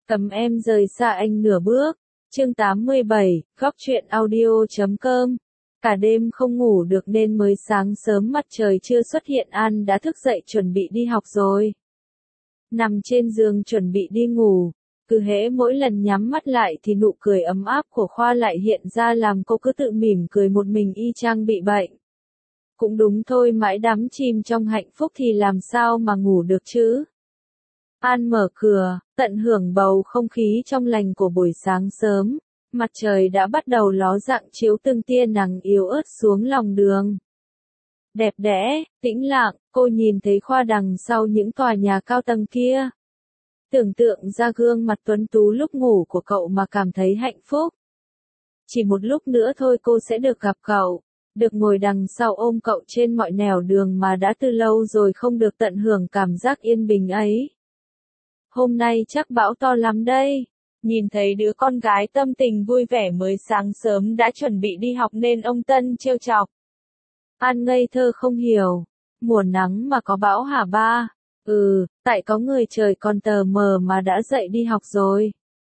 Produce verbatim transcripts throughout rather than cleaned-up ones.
Cấm em rời xa anh nửa bước. Chương tám mươi bảy, góc truyện audio chấm com. Cả đêm không ngủ được nên mới sáng sớm mặt trời chưa xuất hiện An đã thức dậy chuẩn bị đi học rồi. Nằm trên giường chuẩn bị đi ngủ, cứ hễ mỗi lần nhắm mắt lại thì nụ cười ấm áp của Khoa lại hiện ra làm cô cứ tự mỉm cười một mình y chang bị bệnh. Cũng đúng thôi, mãi đắm chìm trong hạnh phúc thì làm sao mà ngủ được chứ. An mở cửa, tận hưởng bầu không khí trong lành của buổi sáng sớm, mặt trời đã bắt đầu ló dạng chiếu từng tia nắng yếu ớt xuống lòng đường. Đẹp đẽ, tĩnh lặng, cô nhìn thấy Khoa đằng sau những tòa nhà cao tầng kia. Tưởng tượng ra gương mặt tuấn tú lúc ngủ của cậu mà cảm thấy hạnh phúc. Chỉ một lúc nữa thôi cô sẽ được gặp cậu, được ngồi đằng sau ôm cậu trên mọi nẻo đường mà đã từ lâu rồi không được tận hưởng cảm giác yên bình ấy. Hôm nay chắc bão to lắm đây. Nhìn thấy đứa con gái tâm tình vui vẻ mới sáng sớm đã chuẩn bị đi học nên ông Tân trêu chọc. An ngây thơ không hiểu. Mùa nắng mà có bão hả ba? Ừ, tại có người trời còn tờ mờ mà đã dậy đi học rồi.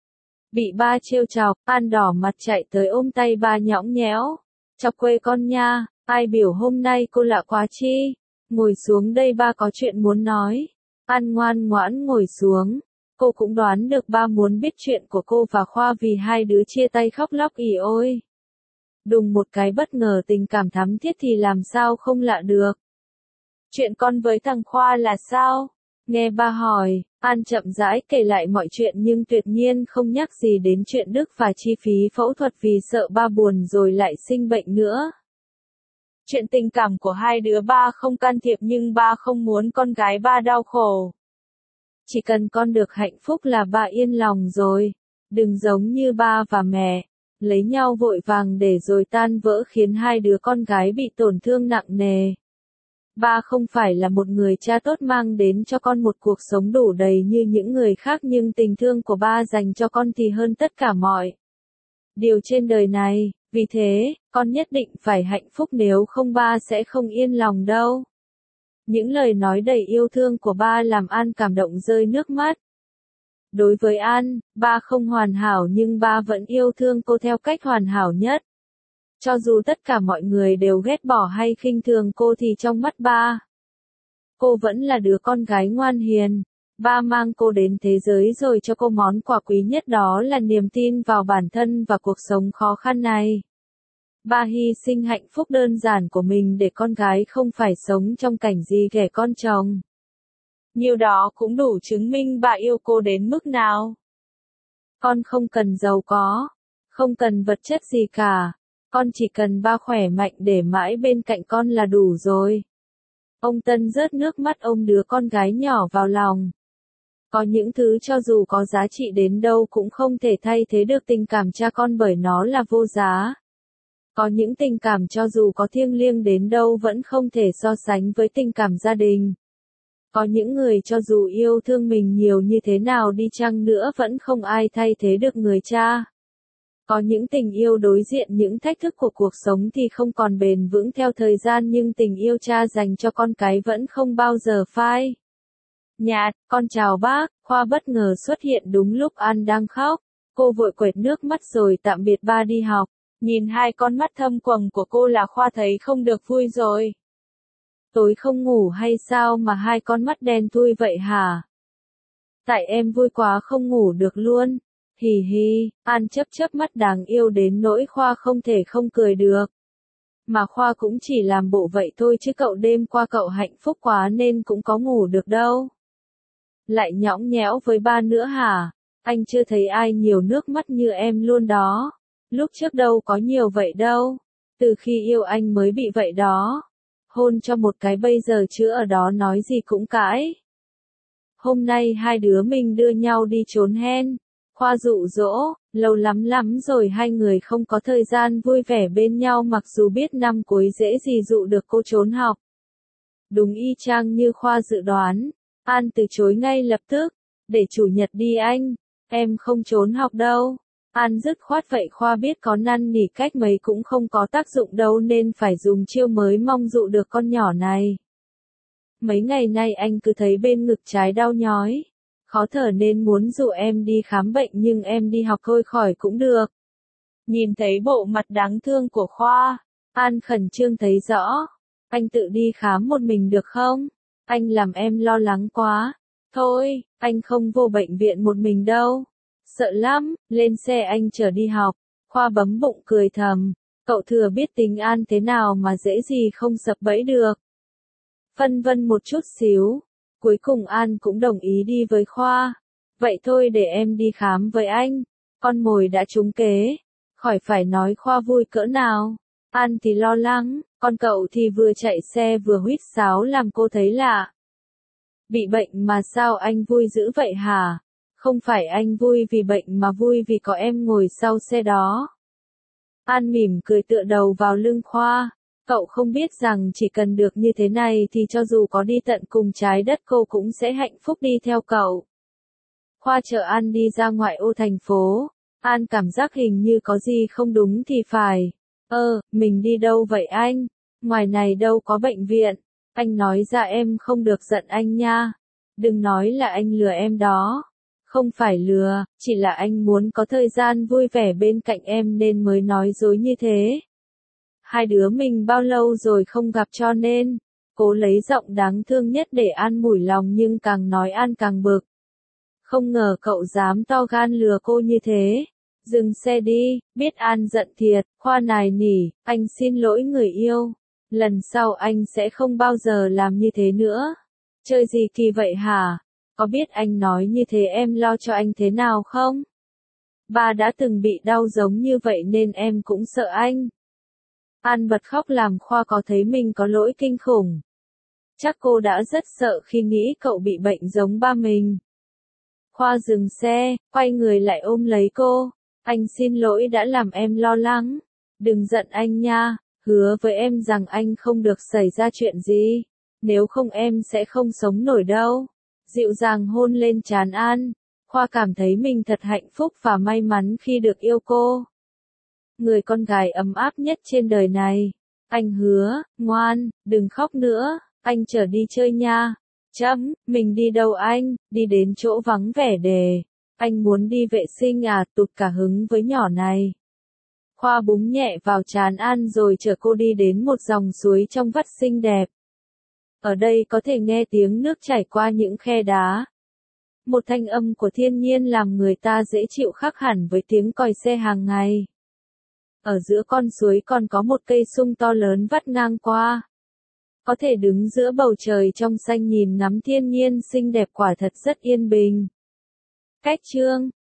Bị ba trêu chọc, An đỏ mặt chạy tới ôm tay ba nhõng nhẽo. Chọc quê con nha, ai biểu hôm nay cô lạ quá chi? Ngồi xuống đây ba có chuyện muốn nói. An ngoan ngoãn ngồi xuống. Cô cũng đoán được ba muốn biết chuyện của cô và Khoa vì hai đứa chia tay khóc lóc ỉ ôi. Đùng một cái bất ngờ tình cảm thắm thiết thì làm sao không lạ được. Chuyện con với thằng Khoa là sao? Nghe ba hỏi, An chậm rãi kể lại mọi chuyện nhưng tuyệt nhiên không nhắc gì đến chuyện Đức và chi phí phẫu thuật vì sợ ba buồn rồi lại sinh bệnh nữa. Chuyện tình cảm của hai đứa ba không can thiệp nhưng ba không muốn con gái ba đau khổ. Chỉ cần con được hạnh phúc là ba yên lòng rồi. Đừng giống như ba và mẹ, lấy nhau vội vàng để rồi tan vỡ khiến hai đứa con gái bị tổn thương nặng nề. Ba không phải là một người cha tốt mang đến cho con một cuộc sống đủ đầy như những người khác nhưng tình thương của ba dành cho con thì hơn tất cả mọi điều trên đời này. Vì thế, con nhất định phải hạnh phúc nếu không ba sẽ không yên lòng đâu. Những lời nói đầy yêu thương của ba làm An cảm động rơi nước mắt. Đối với An, ba không hoàn hảo nhưng ba vẫn yêu thương cô theo cách hoàn hảo nhất. Cho dù tất cả mọi người đều ghét bỏ hay khinh thường cô thì trong mắt ba, cô vẫn là đứa con gái ngoan hiền. Ba mang cô đến thế giới rồi cho cô món quà quý nhất đó là niềm tin vào bản thân và cuộc sống khó khăn này. Ba hy sinh hạnh phúc đơn giản của mình để con gái không phải sống trong cảnh gì ghẻ con chồng. Nhiều đó cũng đủ chứng minh ba yêu cô đến mức nào. Con không cần giàu có, không cần vật chất gì cả. Con chỉ cần ba khỏe mạnh để mãi bên cạnh con là đủ rồi. Ông Tân rớt nước mắt ôm đứa con gái nhỏ vào lòng. Có những thứ cho dù có giá trị đến đâu cũng không thể thay thế được tình cảm cha con bởi nó là vô giá. Có những tình cảm cho dù có thiêng liêng đến đâu vẫn không thể so sánh với tình cảm gia đình. Có những người cho dù yêu thương mình nhiều như thế nào đi chăng nữa vẫn không ai thay thế được người cha. Có những tình yêu đối diện những thách thức của cuộc sống thì không còn bền vững theo thời gian nhưng tình yêu cha dành cho con cái vẫn không bao giờ phai nhạt. Con chào bác. Khoa bất ngờ xuất hiện đúng lúc An đang khóc. Cô vội quệt nước mắt rồi tạm biệt ba đi học. Nhìn hai con mắt thâm quầng của cô là Khoa thấy không được vui rồi. Tối không ngủ hay sao mà hai con mắt đen thui vậy hả? Tại em vui quá không ngủ được luôn. Hì hì, An chớp chớp mắt đáng yêu đến nỗi Khoa không thể không cười được. Mà Khoa cũng chỉ làm bộ vậy thôi chứ cậu đêm qua cậu hạnh phúc quá nên cũng có ngủ được đâu. Lại nhõng nhẽo với ba nữa hả? Anh chưa thấy ai nhiều nước mắt như em luôn đó. Lúc trước đâu có nhiều vậy đâu. Từ khi yêu anh mới bị vậy đó. Hôn cho một cái bây giờ chứ ở đó nói gì cũng cãi. Hôm nay hai đứa mình đưa nhau đi trốn hen. Khoa dụ dỗ, lâu lắm lắm rồi hai người không có thời gian vui vẻ bên nhau mặc dù biết năm cuối dễ gì dụ được cô trốn học. Đúng y chang như Khoa dự đoán, An từ chối ngay lập tức, để chủ nhật đi anh, em không trốn học đâu. An dứt khoát vậy Khoa biết có năn nỉ cách mấy cũng không có tác dụng đâu nên phải dùng chiêu mới mong dụ được con nhỏ này. Mấy ngày nay anh cứ thấy bên ngực trái đau nhói. khó thở nên muốn dụ em đi khám bệnh nhưng em đi học thôi khỏi cũng được. Nhìn thấy bộ mặt đáng thương của Khoa, An khẩn trương thấy rõ. Anh tự đi khám một mình được không? Anh làm em lo lắng quá. Thôi, anh không vô bệnh viện một mình đâu. Sợ lắm, lên xe anh chở đi học. Khoa bấm bụng cười thầm. Cậu thừa biết tính An thế nào mà dễ gì không sập bẫy được. Phân vân một chút xíu. Cuối cùng An cũng đồng ý đi với Khoa. Vậy thôi để em đi khám với anh. Con mồi đã trúng kế. Khỏi phải nói Khoa vui cỡ nào. An thì lo lắng, con cậu thì vừa chạy xe vừa huýt sáo làm cô thấy lạ. Bị bệnh mà sao anh vui dữ vậy hả? Không phải anh vui vì bệnh mà vui vì có em ngồi sau xe đó. An mỉm cười tựa đầu vào lưng Khoa. Cậu không biết rằng chỉ cần được như thế này thì cho dù có đi tận cùng trái đất cô cũng sẽ hạnh phúc đi theo cậu. Khoa chở An đi ra ngoại ô thành phố. An cảm giác hình như có gì không đúng thì phải. Ơ, mình đi đâu vậy anh? Ngoài này đâu có bệnh viện. Anh nói ra em không được giận anh nha. Đừng nói là anh lừa em đó. Không phải lừa, chỉ là anh muốn có thời gian vui vẻ bên cạnh em nên mới nói dối như thế. Hai đứa mình bao lâu rồi không gặp cho nên. Cố lấy giọng đáng thương nhất để An mủi lòng nhưng càng nói An càng bực. Không ngờ cậu dám to gan lừa cô như thế. Dừng xe đi, biết An giận thiệt, Khoa nài nỉ, anh xin lỗi người yêu. Lần sau anh sẽ không bao giờ làm như thế nữa. Chơi gì kỳ vậy hả? Có biết anh nói như thế em lo cho anh thế nào không? Ba đã từng bị đau giống như vậy nên em cũng sợ anh. An bật khóc làm Khoa có thấy mình có lỗi kinh khủng. Chắc cô đã rất sợ khi nghĩ cậu bị bệnh giống ba mình. Khoa dừng xe, quay người lại ôm lấy cô. Anh xin lỗi đã làm em lo lắng. Đừng giận anh nha, hứa với em rằng anh không được xảy ra chuyện gì. Nếu không em sẽ không sống nổi đâu. Dịu dàng hôn lên trán An. Khoa cảm thấy mình thật hạnh phúc và may mắn khi được yêu cô. Người con gái ấm áp nhất trên đời này. Anh hứa, ngoan, đừng khóc nữa, anh chở đi chơi nha. Chấm, mình đi đâu anh? Đi đến chỗ vắng vẻ đề. Anh muốn đi vệ sinh à, tụt cả hứng với nhỏ này. Khoa búng nhẹ vào trán An rồi chở cô đi đến một dòng suối trong vắt xinh đẹp. Ở đây có thể nghe tiếng nước chảy qua những khe đá. Một thanh âm của thiên nhiên làm người ta dễ chịu khác hẳn với tiếng còi xe hàng ngày. Ở giữa con suối còn có một cây sung to lớn vắt ngang qua. Có thể đứng giữa bầu trời trong xanh nhìn ngắm thiên nhiên xinh đẹp quả thật rất yên bình. Cách chương